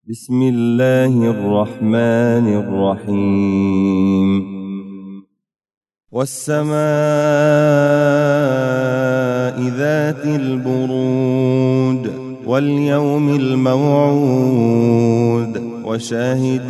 بسم الله الرحمن الرحيم والسماء ذات البرود واليوم الموعود وشاهد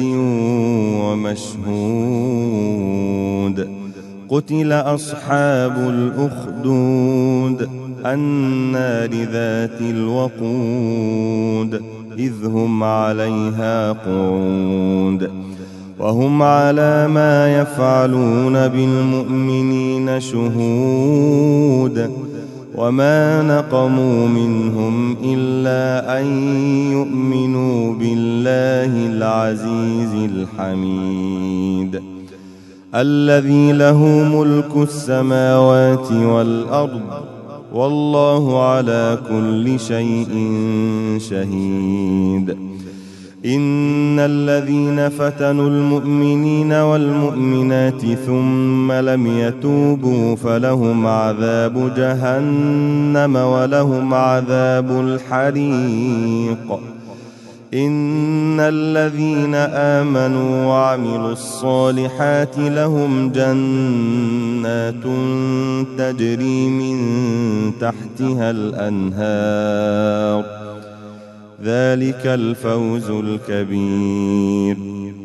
ومشهود قتل أصحاب الأخدود النار ذات الوقود إذ هم عليها قعود وهم على ما يفعلون بالمؤمنين شهود وما نقموا منهم إلا أن يؤمنوا بالله العزيز الحميد الذي له ملك السماوات والأرض والله على كل شيء شهيد إن الذين فتنوا المؤمنين والمؤمنات ثم لم يتوبوا فلهم عذاب جهنم ولهم عذاب الحريق إن الذين آمنوا وعملوا الصالحات لهم جنات تجري من تحتها الأنهار ذلك الفوز الكبير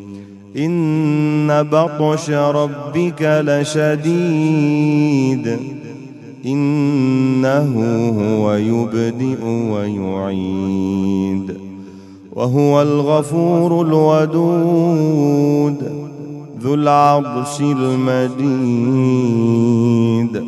إن بطش ربك لشديد إنه هو يبدئ ويعيد وهو الغفور الودود ذو العرش المجيد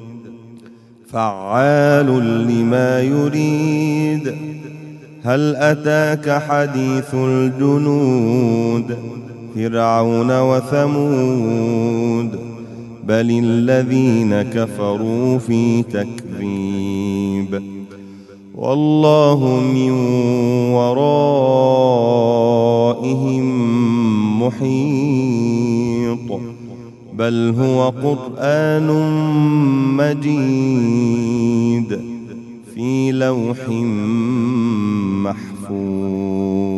فعال لما يريد هل أتاك حديث الجنود فرعون وثمود بل الذين كفروا في تكذيب والله من ورائهم محيط بل هو قرآن مجيد في لوح محفوظ.